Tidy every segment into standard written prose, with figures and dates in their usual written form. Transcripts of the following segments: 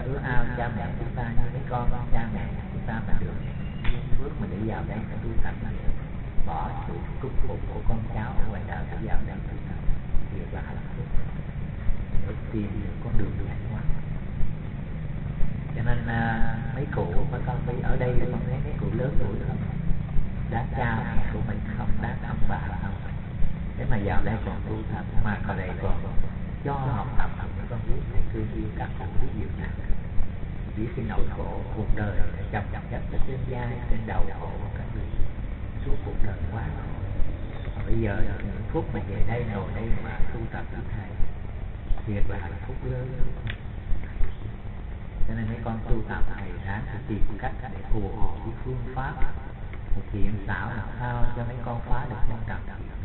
ước ao cha mẹ chúng ta như mấy con cha mẹ chúng ta mà được phước mà để vào đây mà tu tập, bỏ sự cúc phục của con cháu ở ngoài đời để vào đây tu tập, việc là hạnh phúc để tìm được con đường giải thoát. Cho nên mấy cụ mà con đi ở đây con thấy mấy cụ lớn tuổi không, đã cha mẹ của mình không, đã ông bà không, thế mà vào đây còn tu tập, mà còn đây còn cho học tập để con biết thầy thương yêu các cụ biết nhiều nặng, biết cái nỗi khổ cuộc đời chồng chất ở trên vai trên đầu khổ các người suốt cuộc đời quá khổ. Bây giờ những phút mà về đây ngồi đây mà tu tập với thầy thiệt là hạnh phúc lớn. Cho nên mấy con tu tập thầy đã tìm cách để phù hợp với phương pháp thực hiện xảo làm sao cho mấy con phá được con trầm.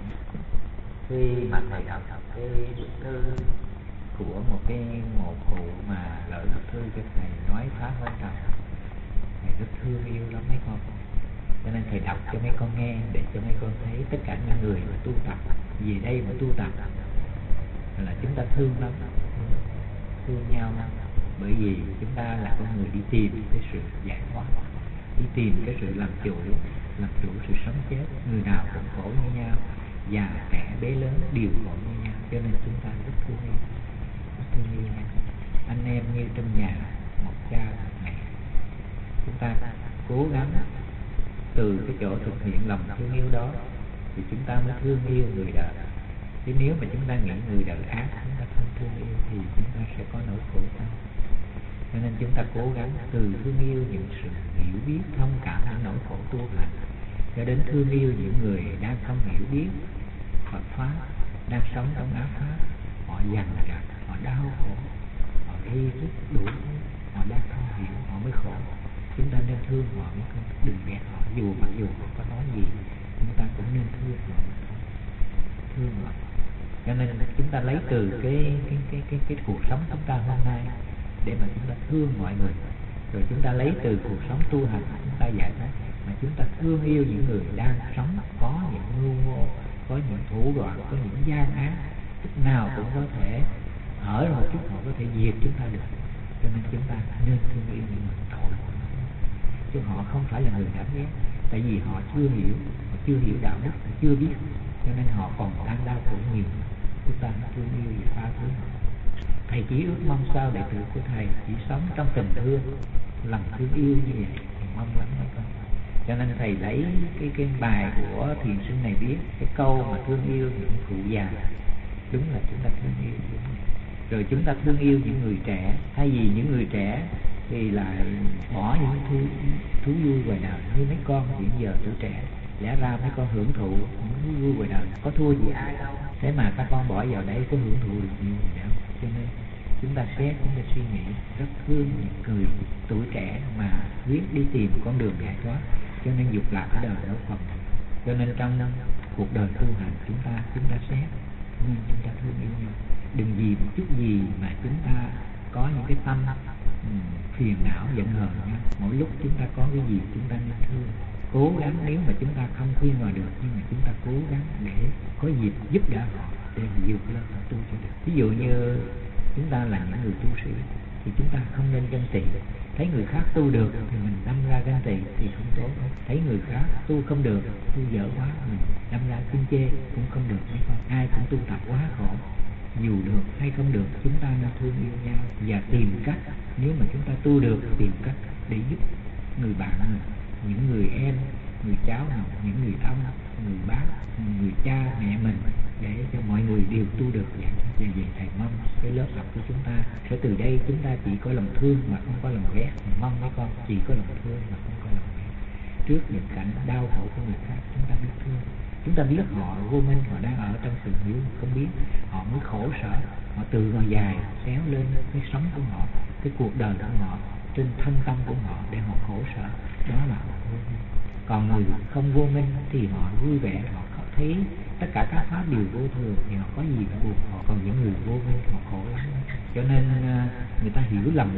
Khi mà thầy đọc cái bức thư của một cụ mà gửi bức thư cho thầy nói phá quan trọng, thầy rất thương yêu lắm mấy con. Cho nên thầy đọc cho mấy con nghe để cho mấy con thấy tất cả những người mà tu tập về đây mà tu tập là chúng ta thương lắm, thương nhau lắm. Bởi vì chúng ta là con người đi tìm cái sự giải thoát, đi tìm cái sự làm chủ sự sống chết. Người nào cũng khổ như nhau, già trẻ bé lớn đều khổ như nhau. Cho nên chúng ta rất thương yêu nhau. Anh em như trong nhà một cha một mẹ. Chúng ta cố gắng từ cái chỗ thực hiện lòng thương yêu đó thì chúng ta mới thương yêu người đời. Chứ nếu mà chúng ta nghĩ người đời ác, chúng ta không thương yêu thì chúng ta sẽ có nỗi khổ tâm. Cho nên chúng ta cố gắng từ thương yêu những sự hiểu biết, thông cảm những nỗi khổ tu hành, cho đến thương yêu những người đang không hiểu biết Phật pháp, đang sống trong ác pháp, họ dằn vặt, họ đau khổ, họ hy sức đủ, họ đang không hiểu, họ mới khổ. Chúng ta nên thương họ, đừng ghét họ, mặc dù họ có nói gì, chúng ta cũng nên thương họ. Cho nên chúng ta lấy từ cái cuộc sống chúng ta hôm nay để mà chúng ta thương mọi người, rồi chúng ta lấy từ cuộc sống tu hành chúng ta giải thoát, mà chúng ta thương yêu những người đang sống có những mưu mô, có những thủ đoạn, có những gian ác, lúc nào cũng có thể hở một chút họ có thể diệt chúng ta được. Cho nên chúng ta nên thương yêu những người tội, chứ họ không phải là người đáng ghét, tại vì họ chưa hiểu đạo đức, họ chưa biết, cho nên họ còn đang đau khổ nhiều. Chúng ta thương yêu và tha thứ họ. Thầy chỉ ước mong sao đệ tử của thầy chỉ sống trong tình thương, lòng thương yêu như vậy thì mong lắm mấy con. Cho nên thầy lấy cái bài của thiền sinh này viết cái câu mà thương yêu những cụ già, đúng là chúng ta thương yêu. Rồi chúng ta thương yêu những người trẻ, thay vì những người trẻ thì lại bỏ những thú vui ngoài đời. Như mấy con hiện giờ tuổi trẻ, lẽ ra mấy con hưởng thụ những thú vui ngoài đời, có thua gì ai đâu. Thế mà các con bỏ vào đấy có hưởng thụ được nhiều gì đâu. Cho nên chúng ta xét, chúng ta suy nghĩ rất thương những người tuổi trẻ mà quyết đi tìm con đường giải thoát, cho nên dục lạc ở đời đâu còn. Cho nên trong cuộc đời tu hành chúng ta xét, nhưng chúng ta thương yêu nhau. Đừng vì một chút gì mà chúng ta có những cái tâm phiền não giận hờn nhau. Mỗi lúc chúng ta có cái gì chúng ta nên thương, cố gắng. Nếu mà chúng ta không khuyên vào được, nhưng mà chúng ta cố gắng để có dịp giúp đỡ họ để vượt lên họ tu cho được. Ví dụ như chúng ta là những người tu sĩ thì chúng ta không nên ganh tị. Thấy người khác tu được thì mình đâm ra ganh tị thì không tốt. Thấy người khác tu không được, tu dở quá, mình đâm ra khinh chê cũng không được. Ai cũng tu tập quá khổ, dù được hay không được chúng ta nên thương yêu nhau và tìm cách. Nếu mà chúng ta tu được, tìm cách để giúp người bạn mình, những người em, người cháu nào, những người ông, người bác, người cha mẹ mình, để cho mọi người đều tu được. Vậy thầy mong cái lớp học của chúng ta sẽ từ đây chúng ta chỉ có lòng thương mà không có lòng ghét. Mong mấy con chỉ có lòng thương mà không có lòng ghét. Trước những cảnh đau khổ của người khác chúng ta biết thương. Chúng ta biết họ vô minh, họ đang ở trong sự hiểu không biết, họ mới khổ sở, họ từ ngồi dài xéo lên cái sống của họ, cái cuộc đời của họ, trên thân tâm của họ để họ khổ sở. Đó là họ vô minh. Còn người không vô minh thì họ vui vẻ, họ thấy tất cả các pháp đều vô thường thì họ có gì phải buồn họ. Còn những người vô minh họ khổ lắm. Cho nên người ta hiểu lầm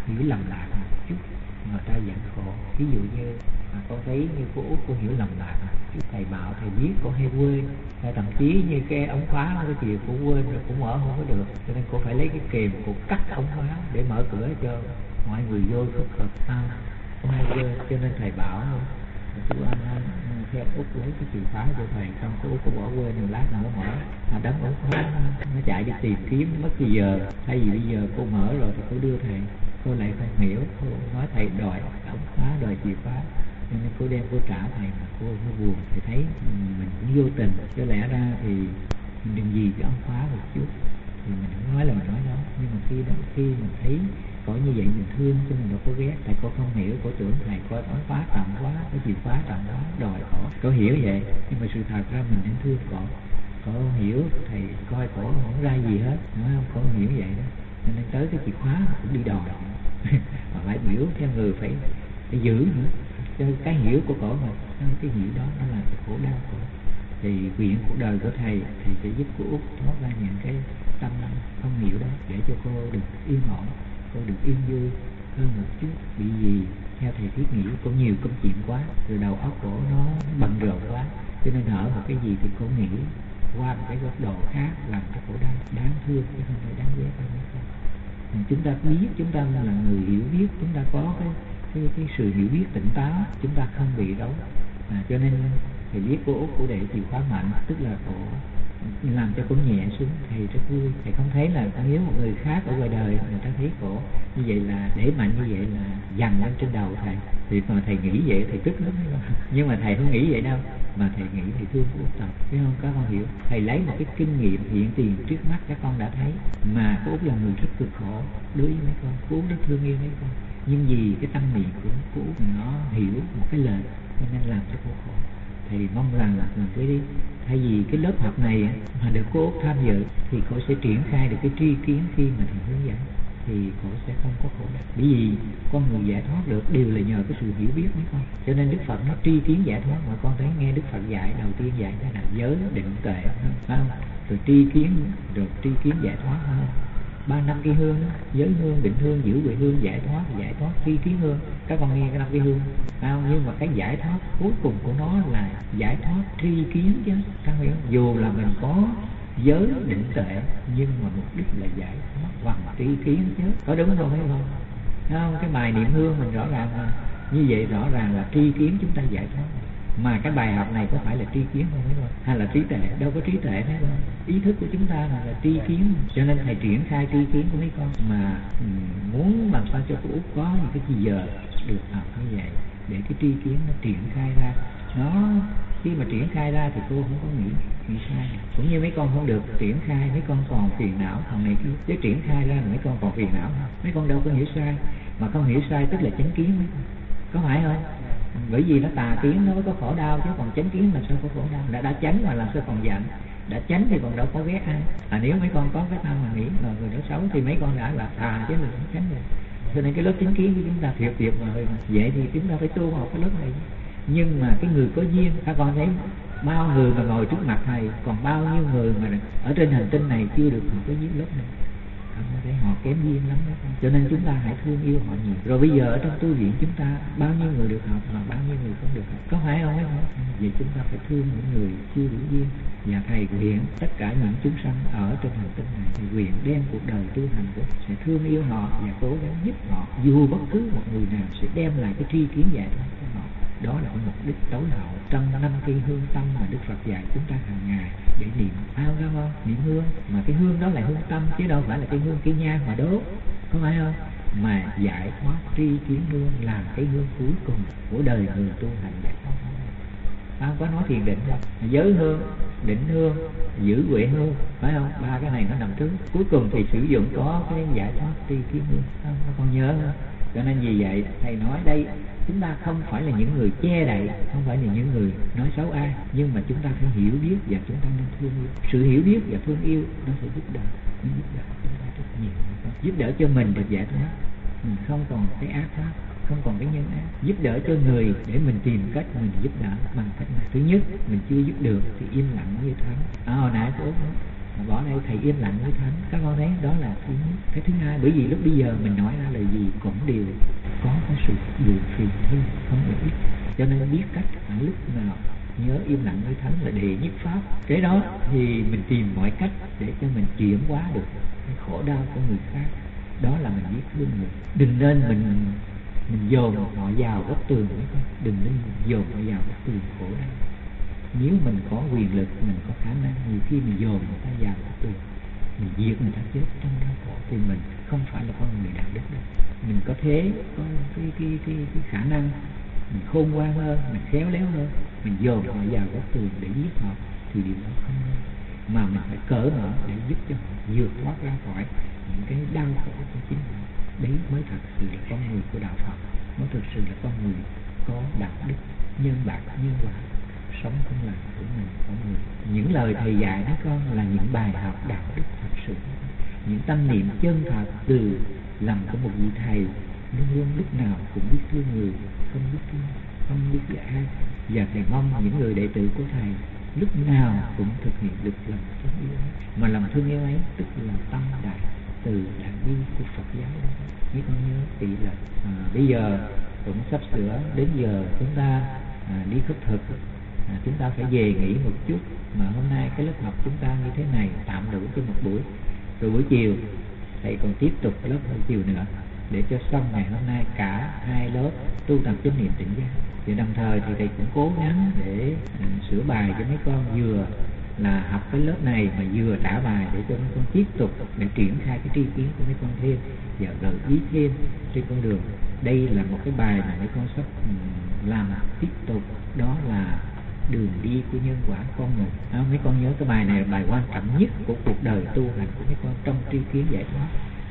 lạc một chút người ta vẫn khổ. Ví dụ như con thấy như cô Út, cô hiểu lầm lạc, thầy bảo thầy biết cô hay quên, thậm chí như cái ống khóa cái chìa cô quên rồi cũng mở không có được, cho nên cô phải lấy cái kềm cô cắt ống khóa để mở cửa cho mọi người vô phức hợp sao không ai quên, cho nên thầy bảo chú anh theo Út lấy cái chìa khóa cho thầy, xong cái Út có bỏ quên rồi lát nữa mở đấm Út nó chạy đi tìm kiếm mất cái giờ, thay vì bây giờ cô mở rồi thì cô đưa thầy, cô lại không hiểu, cô nói thầy đòi ống khóa, đòi chìa khóa, cho nên cô đem cô trả thầy, mà cô nó buồn, thầy thấy mình cũng vô tình, cho lẽ ra thì mình đừng gì cái ống khóa một chút, thì mình không nói là mình nói đó, nhưng mà khi mình thấy có như vậy mình thương, cho mình đâu có ghét, tại cô không hiểu, cô tưởng thầy có ống khóa trọng quá, có chìa khóa trọng quá, đòi cô hiểu vậy, nhưng mà sự thật ra mình đang thương cô hiểu, thầy coi cổ không ra gì hết, đúng không? Cô hiểu vậy đó, nên tới cái chìa khóa cũng đi đòi mà phải biểu theo người phải giữ nữa, cho cái hiểu của cổ, mà cái hiểu đó nó là cái khổ đau của. Thì nguyện cuộc đời của thầy sẽ giúp cô Út thoát ra những cái tâm không hiểu đó, để cho cô được yên ổn, cô được yên vui hơn một chút. Bị gì theo thầy thiết nghĩ có nhiều công chuyện quá, rồi đầu óc cổ nó bận rộn quá, cho nên ở một cái gì thì cô nghĩ qua một cái góc độ khác, làm cho cổ đáng thương chứ không phải đáng ghét đâu. Chúng ta biết, chúng ta là người hiểu biết, chúng ta có cái sự hiểu biết tỉnh táo, chúng ta không bị rối. Cho nên thầy biết cô Út của để chìa khóa mạnh, tức là cổ làm cho cô nhẹ xuống. Thầy rất vui, thầy không thấy là nếu một người khác ở ngoài đời người ta thấy cổ như vậy là để mạnh, như vậy là dằn lên trên đầu thầy, thì mà thầy nghĩ vậy thầy tức lắm. Nhưng mà thầy không nghĩ vậy đâu, mà thầy nghĩ thầy thương cô Út tập, biết không? Các con hiểu, thầy lấy một cái kinh nghiệm hiện tiền trước mắt các con đã thấy, mà cô Út là người rất cực khổ đối với mấy con, cô Út rất thương yêu mấy con, nhưng vì cái tâm niệm của cô Út nó hiểu một cái lời cho nên làm cho cô khổ. Thì mong rằng là mình thay vì cái lớp học này mà được cô Út tham dự thì cô sẽ triển khai được cái tri kiến khi mà thầy hướng dẫn, thì cô sẽ không có khổ đau. Bởi vì con người giải thoát được đều là nhờ cái sự hiểu biết mấy con. Cho nên Đức Phật nó tri kiến giải thoát, mà con thấy nghe Đức Phật dạy đầu tiên dạy cái nào giới định tuệ, phải không? Rồi tri kiến, rồi tri kiến giải thoát không? 3 năm cái hương, giới hương, định hương, giữ huệ hương, giải thoát, tri kiến hương. Các con nghe cái 5 cái hương, phải không? Nhưng mà cái giải thoát cuối cùng của nó là giải thoát tri kiến chứ, các hiểu? Dù là mình có giới định tuệ, nhưng mà mục đích là giải thoát bằng tri kiến chứ, có đúng không? Thấy không? Không? Cái bài niệm hương mình rõ ràng mà, như vậy rõ ràng là tri kiến chúng ta giải thoát. Mà cái bài học này có phải là tri kiến không, thấy không? Hay là trí tuệ? Đâu có trí tuệ, thấy không? Ý thức của chúng ta là tri kiến. Cho nên thầy triển khai tri kiến của mấy con, mà muốn làm sao cho cô Út có những cái gì giờ được học như vậy, để cái tri kiến nó triển khai ra. Nó khi mà triển khai ra thì cô không có nghĩ sai. Cũng như mấy con không được triển khai, mấy con còn phiền não thằng này kia, chứ triển khai ra mấy con còn phiền não, mấy con đâu có hiểu sai. Mà không hiểu sai tức là chánh kiến mấy con, có phải không? Bởi vì nó tà kiến nó mới có khổ đau, chứ còn chánh kiến làm sao có khổ đau. Đã chánh mà làm sao còn giận, đã chánh thì còn đâu có ghét ai. Nếu mấy con có cái tâm mà nghĩ là người đó xấu thì mấy con đã là tà chứ mình không chánh rồi. Cho nên cái lớp chánh kiến của chúng ta tuyệt vời, vậy thì chúng ta phải tu học cái lớp này. Nhưng mà cái người có duyên, các con thấy bao người mà ngồi trước mặt thầy, còn bao nhiêu người mà ở trên hành tinh này chưa được học cái lớp này, thấy họ kém duyên lắm đó. Cho nên chúng ta hãy thương yêu họ nhiều. Rồi bây giờ ở trong tu viện chúng ta bao nhiêu người được học mà bao nhiêu người không được học, có phải không? Vậy chúng ta phải thương những người chưa đủ duyên. Và thầy nguyện tất cả những chúng sanh ở trên hành tinh này, thầy nguyện đem cuộc đời tu hành của sẽ thương yêu họ và cố gắng giúp họ, dù bất cứ một người nào sẽ đem lại cái tri kiến giải thoát cho họ. Đó là mục đích tối hậu trong 5 cây hương tâm mà Đức Phật dạy chúng ta hàng ngày để niệm. Sao không? Niệm hương, mà cái hương đó là hương tâm chứ đâu phải là cái hương cây nhang mà đốt, có phải không? Mà giải thoát tri kiến hương là cái hương cuối cùng của đời người tu hành giải thoát. Không có nói thiền định đâu, giới hương, định hương, giữ huệ hương, phải không? 3 cái này nó nằm trước, cuối cùng thì sử dụng có cái giải thoát tri kiến hương. Không còn nhớ không? Cho nên vì vậy thầy nói đây, chúng ta không phải là những người che đậy, không phải là những người nói xấu ai, nhưng mà chúng ta phải hiểu biết và chúng ta nên thương yêu. Sự hiểu biết và thương yêu nó sẽ giúp đỡ chúng ta rất nhiều, giúp đỡ cho mình được giải thoát, mình không còn cái ác pháp, không còn cái nhân ác, giúp đỡ cho người để mình tìm cách mình giúp đỡ bằng cách này. Thứ nhất, mình chưa giúp được thì im lặng như thánh. Hồi nãy cô bỏ đây thầy im lặng như thánh, các con thấy đó là thứ nhất. Cái thứ hai, bởi vì lúc bây giờ mình nói ra lời gì cũng đều có cái sự buồn phiền thêm, không được biết, cho nên biết cách ở lúc nào nhớ im lặng như thánh là đệ nhất pháp. Cái đó thì mình tìm mọi cách để cho mình chuyển hóa được cái khổ đau của người khác. đó là mình biết thương người. Đừng nên mình dồn họ vào góc tường, đừng nên dồn họ vào góc tường khổ đau. Nếu mình có quyền lực, mình có khả năng, nhiều khi mình dồn người ta vào góc tường, mình giết người ta chết trong đau khổ, thì mình không phải là con người đạo đức đâu. Mình có thế, có cái khả năng, mình khôn ngoan hơn, mình khéo léo hơn, mình dồn họ vào góc tường để giết họ, thì điều đó không nên. Mà mình phải cởi mở để giúp cho họ vượt thoát ra khỏi những cái đau khổ của chính họ. Đấy mới thật sự là con người của đạo Phật, mới thực sự là con người có đạo đức, nhân bản, nhân quả, sống không làm của mình, của người. Những lời thầy dạy đó con là những bài học đạo đức thật sự, những tâm niệm chân thật từ lòng của một vị thầy luôn luôn lúc nào cũng biết thương người, không biết dạy ai. Và thầy mong những người đệ tử của thầy lúc nào cũng thực hiện được lòng thương yêu ấy. Mà lòng thương yêu ấy tức là tâm đại từ đại bi của Phật giáo đó. Mấy con nhớ kỹ là bây giờ cũng sắp sửa đến giờ chúng ta đi khất thực, chúng ta phải về nghỉ một chút. Mà hôm nay cái lớp học chúng ta như thế này tạm đủ cho một buổi, rồi buổi chiều thầy còn tiếp tục lớp buổi chiều nữa để cho xong ngày hôm nay cả hai lớp tu tập chánh niệm tỉnh giác. Thì đồng thời thì thầy cũng cố gắng để sửa bài cho mấy con, vừa là học cái lớp này mà vừa trả bài để cho mấy con tiếp tục để triển khai cái tri kiến của mấy con thêm và gợi ý thêm trên con đường. Đây là một cái bài mà mấy con sắp làm tiếp tục, đó là đường đi của nhân quả con người. Mấy con nhớ cái bài này là bài quan trọng nhất của cuộc đời tu hành của mấy con trong tri kiến giải thoát,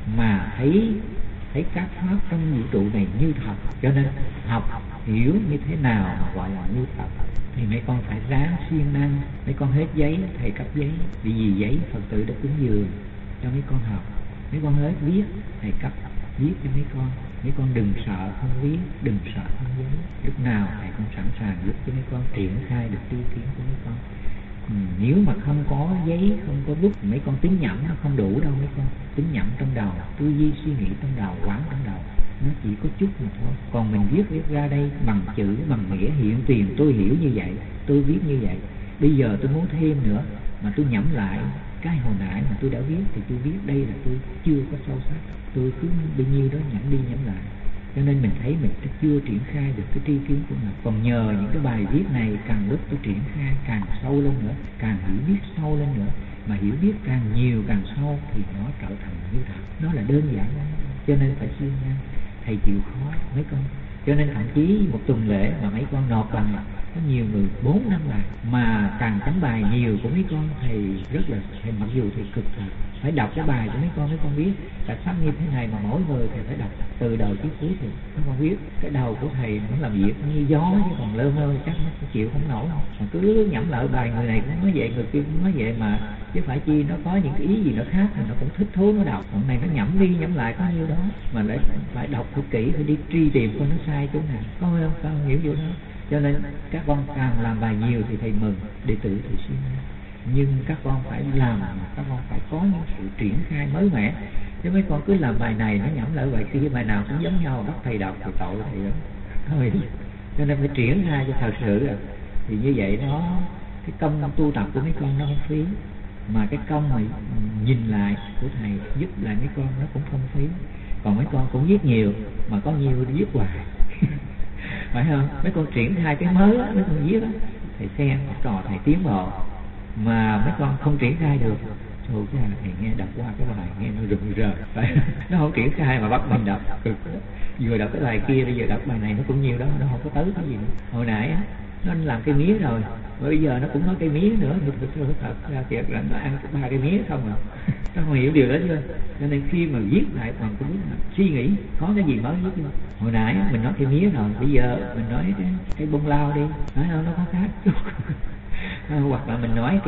mà thấy các pháp trong vũ trụ này như thật. Cho nên học hiểu như thế nào mà gọi là như thật thì mấy con phải ráng siêng năng. Mấy con hết giấy thầy cấp giấy, vì giấy Phật tử đã cúng dường cho mấy con học. Mấy con hết viết thầy cấp viết cho mấy con. Mấy con đừng sợ không viết, đừng sợ không giấy. Lúc nào thầy cũng sẵn sàng giúp cho mấy con triển khai được tri kiến của mấy con. Nếu mà không có giấy, không có bút, mấy con tính nhẩm nó không đủ đâu mấy con. Tính nhẩm trong đầu, tư duy suy nghĩ trong đầu, quán trong đầu, nó chỉ có chút mà thôi. Còn mình viết ra đây bằng chữ, bằng nghĩa hiện tiền, tôi hiểu như vậy, tôi viết như vậy. Bây giờ tôi muốn thêm nữa mà tôi nhẩm lại cái hồi nãy mà tôi đã viết, thì tôi viết đây là tôi chưa có sâu sắc, tôi cứ bao nhiêu đó nhẩm đi nhẩm lại. Cho nên mình thấy mình chưa triển khai được cái tri kiến của mình. Còn nhờ những cái bài viết này càng lúc tôi triển khai càng sâu lên nữa, càng hiểu biết sâu lên nữa. Mà hiểu biết càng nhiều càng sâu thì nó trở thành như thật. Nó là đơn giản lắm. Cho nên phải siêng năng. Thầy chịu khó mấy con. Cho nên thậm chí một tuần lễ mà mấy con nộp bằng có nhiều người 4-5 bài, mà càng tấm bài nhiều của mấy con thầy rất là, thầy mặc dù thầy cực rồi phải đọc cái bài của mấy con biết tại sao như thế này, mà mỗi người thầy phải đọc từ đầu chí cuối thì mấy con biết. Cái đầu của thầy nó làm việc như gió, chứ còn lơ mơ chắc nó chịu không nổi. Mà cứ nhẩm lại bài người này cũng nói vậy, người kia cũng nói vậy, mà chứ phải chi nó có những cái ý gì nó khác thì nó cũng thích thú nó đọc. Còn này nó nhẩm đi nhẩm lại có nhiêu đó, mà lại phải đọc thật kỹ, phải đi truy tìm coi nó sai chỗ nào, có không? Con hiểu vô đó. Cho nên các con càng làm bài nhiều thì thầy mừng, đệ tử thì siêng năng. Nhưng các con phải làm, các con phải có những sự triển khai mới mẻ. Chứ mấy con cứ làm bài này nó nhẩm lại bài kia, bài nào cũng giống nhau, bắt thầy đọc thì tội thầy đó thôi. Cho nên phải triển khai cho thật sự rồi. Thì như vậy nó, cái công tu tập của mấy con nó không phí. Mà cái công mà nhìn lại của thầy giúp lại mấy con nó cũng không phí. Còn mấy con cũng viết nhiều mà có nhiều viết hoài phải không? Mấy con triển khai cái mới á, mấy con viết á, thầy xem trò thầy tiến bộ, mà mấy con không triển khai được. Thôi chứ thầy nghe đọc qua cái bài nghe nó rụng rời, nó không triển khai mà bắt mình đọc cực. Vừa đọc cái bài kia, bây giờ đọc bài này nó cũng nhiều đó, nó không có tới cái gì nữa. Hồi nãy á, nó làm cây mía rồi, bây giờ nó cũng nói cây mía nữa. Thật ra thiệt là nó ăn 3 cây mía không à. Nó không hiểu điều đó chưa? Cho nên khi mà viết lại còn cũng suy nghĩ có cái gì mới viết chưa. Hồi nãy mình nói cây mía rồi, bây giờ mình nói cái bông lao đi, nói đâu nó có khác chút. Hoặc là mình nói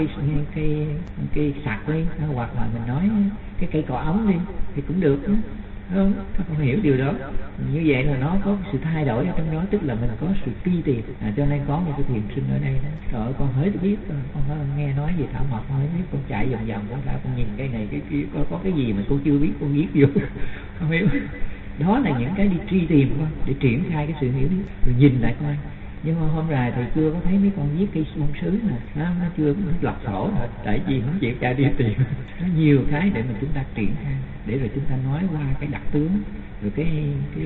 cái sạc đi, hoặc là mình nói cái cây cỏ ống đi thì cũng được đó. Không, các con hiểu điều đó. Như vậy là nó có sự thay đổi ở trong đó, tức là mình có sự truy tìm. Cho nên có một cái thiền sinh ở đây đó. Rồi con hết biết, con nghe nói về thảo mộc, con hết biết, con chạy vòng vòng con ra, con nhìn cái này cái kia, có cái gì mà con chưa biết con viết vô. Không hiểu. Đó là những cái đi truy tìm con để triển khai cái sự hiểu biết. Rồi nhìn lại coi Nhưng mà hôm nay thầy chưa có thấy mấy con viết cây sung sứ nè, nó chưa lọc sổ nè, tại vì không chịu ra đi tìm. Nó nhiều cái để mà chúng ta triển khai, để rồi chúng ta nói qua cái đặc tướng, rồi cái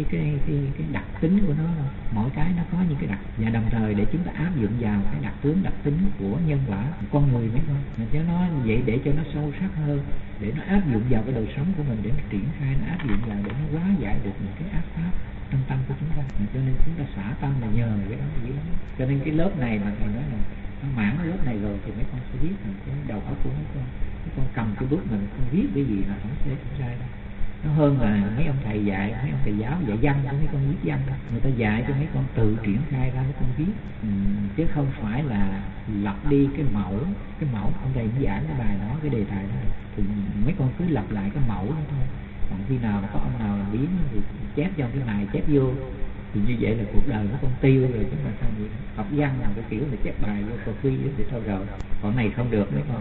đặc tính của nó. Mỗi cái nó có những cái đặc, và đồng thời để chúng ta áp dụng vào cái đặc tướng, đặc tính của nhân quả con người mấy con, cho nó vậy để cho nó sâu sắc hơn, để nó áp dụng vào cái đời sống của mình, để nó triển khai, nó áp dụng vào để nó hóa giải được những cái ác pháp trong tâm của chúng ta. Cho nên chúng ta xả tâm là nhờ cái đó dữ lắm. Cho nên cái lớp này mà thầy nói là nó mãn cái lớp này rồi thì mấy con sẽ biết là cái đầu óc của mấy con cầm cái bút mình không viết cái gì là không sai đâu. Nó hơn là mấy ông thầy dạy, mấy ông thầy giáo dạy văn cho mấy con viết văn, người ta dạy cho mấy con tự triển khai ra mấy con viết, chứ không phải là lặp đi cái mẫu ông thầy giảng cái bài đó, cái đề tài đó thì mấy con cứ lặp lại cái mẫu đó thôi. Còn khi nào có ông nào làm biến thì chép trong cái này chép vô, thì như vậy là cuộc đời nó con tiêu rồi. Chúng ta sao vậy? Học văn là cái kiểu là chép bài vô copy để thôi rồi. Còn này không được mấy con.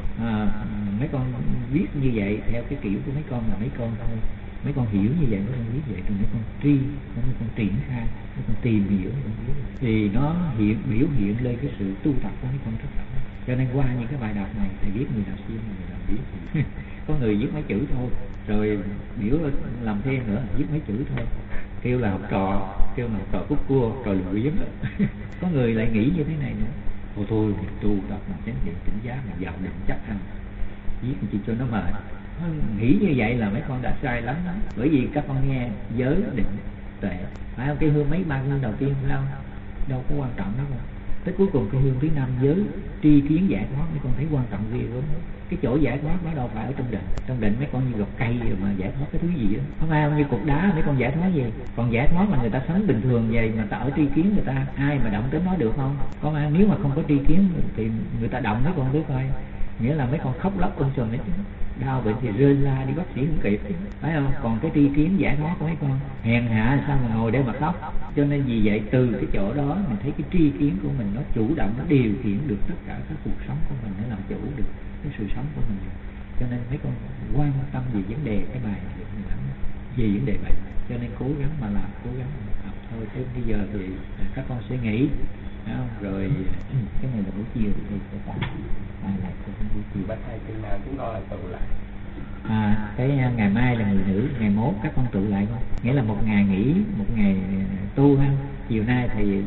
Mấy con viết như vậy theo cái kiểu của mấy con là mấy con thôi. Mấy con hiểu như vậy, mấy con viết vậy, rồi mấy con mấy con triển khai, mấy con tìm hiểu, thì nó biểu hiện lên cái sự tu tập của mấy con rất là. Cho nên qua những cái bài đọc này thầy viết người nào xuyên, người nào viết. Có người viết mấy chữ thôi, rồi biểu làm thêm nữa viết mấy chữ thôi, kêu là học trò cúc cua, trò lười biếng. Có người lại nghĩ như thế này nữa, thôi mình tu tập mà chánh niệm tỉnh giác mà vào định chắc ăn, viết chỉ cho nó mệt. Nghĩ như vậy là mấy con đã sai lắm đó. Bởi vì các con nghe giới định tuệ, phải không? Cái hương mấy ba hương đầu tiên đâu có quan trọng đâu. Tới cuối cùng cái hương thứ 5 giới tri kiến giải thoát, mấy con thấy quan trọng ghê gớm. Cái chỗ giải thoát nó đâu phải ở trong định. Trong định mấy con như gọt cây rồi mà giải thoát cái thứ gì đó, không ai như cục đá mấy con giải thoát gì. Còn giải thoát mà người ta sống bình thường vậy mà ta ở tri kiến, người ta ai mà động tới nó được không? Có ai nếu mà không có tri kiến thì người ta động mấy con tới coi, nghĩa là mấy con khóc lóc sùm đấy chứ. Đau bệnh thì rên la đi bác sĩ không kịp, phải không? Còn cái tri kiến giải thoát của mấy con hèn hạ sao mà ngồi để mà khóc. Cho nên vì vậy từ cái chỗ đó mình thấy cái tri kiến của mình nó chủ động, nó điều khiển được tất cả các cuộc sống của mình, nó làm chủ được cái sự sống của mình. Cho nên mấy con quan tâm về vấn đề cái bài lắm, về vấn đề bệnh. Cho nên cố gắng mà làm, cố gắng mà học thôi. Chứ bây giờ thì các con sẽ nghỉ, phải không? Rồi cái này là buổi chiều thì sẽ phải lại buổi chiều. Bác thầy chừng nào chúng con lại tụ lại? Cái ngày mai là người nữ, ngày mốt các con tụ lại không? Nghĩa là một ngày nghỉ, một ngày tu ha. Chiều nay thì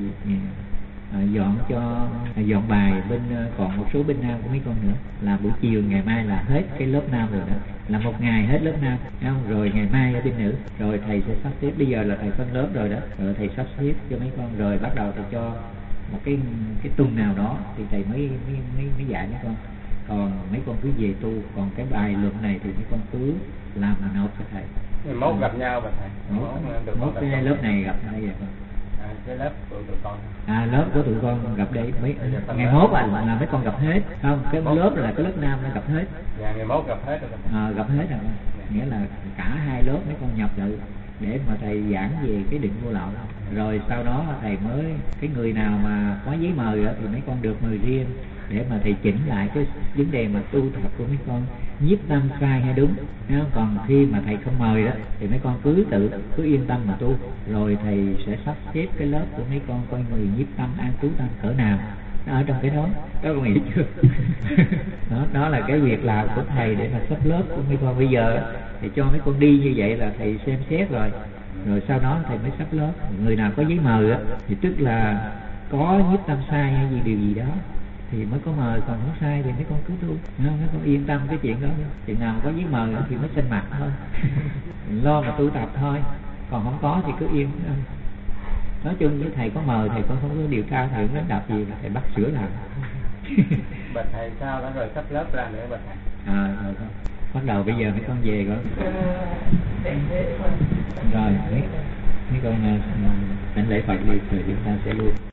dọn bài bên còn một số bên nam của mấy con nữa, là buổi chiều ngày mai là hết cái lớp nam rồi đó, là một ngày hết lớp nam, thấy không? Rồi ngày mai ở bên nữ, rồi thầy sẽ sắp xếp. Bây giờ là thầy phân lớp rồi đó, rồi thầy sắp xếp cho mấy con, rồi bắt đầu thầy cho một cái tuần nào đó thì thầy mới dạy mấy con. Còn mấy con cứ về tu, còn cái bài luận này thì mấy con cứ làm mà nộp cho thầy. Mốt gặp nhau mà thầy. Mốt cái lớp này gặp đây rồi con. Cái lớp của tụi con. Lớp của tụi con gặp đây ngày mốt là mấy con gặp hết, không? Cái lớp là cái lớp nam nó gặp hết. Dạ, ngày mốt gặp hết rồi. Gặp hết rồi. Nghĩa là cả hai lớp mấy con nhập lại để mà thầy giảng về cái định vô lậu. Rồi sau đó thầy mới, cái người nào mà có giấy mời đó, thì mấy con được mời riêng để mà thầy chỉnh lại cái vấn đề mà tu tập của mấy con, nhiếp tâm sai hay đúng. Còn khi mà thầy không mời đó thì mấy con cứ yên tâm mà tu, rồi thầy sẽ sắp xếp cái lớp của mấy con coi người nhiếp tâm an trú tâm cỡ nào ở trong cái đó con nghĩ chưa? đó là cái việc làm của thầy để mà sắp lớp của mấy con. Bây giờ thì cho mấy con đi như vậy là thầy xem xét rồi sau đó thầy mới sắp lớp. Người nào có giấy mời á thì tức là có nhiếp tâm sai hay điều gì đó thì mới có mời, còn không sai thì mấy con cứ tu, mấy con yên tâm cái chuyện đó. Chuyện nào có giấy mời thì mới xanh mặt thôi. Lo mà tu tập thôi, còn không có thì cứ yên. Nói chung với thầy có mời, thầy con không có điều tra, thầy không đánh đập gì, thầy bắt sửa làm. Bạch thầy sao đó rồi sắp lớp ra nữa bạch thầy? Rồi thôi, bắt đầu bây giờ mấy con về rồi. Rồi mấy con đảnh lễ Phật đi rồi chúng ta sẽ luôn.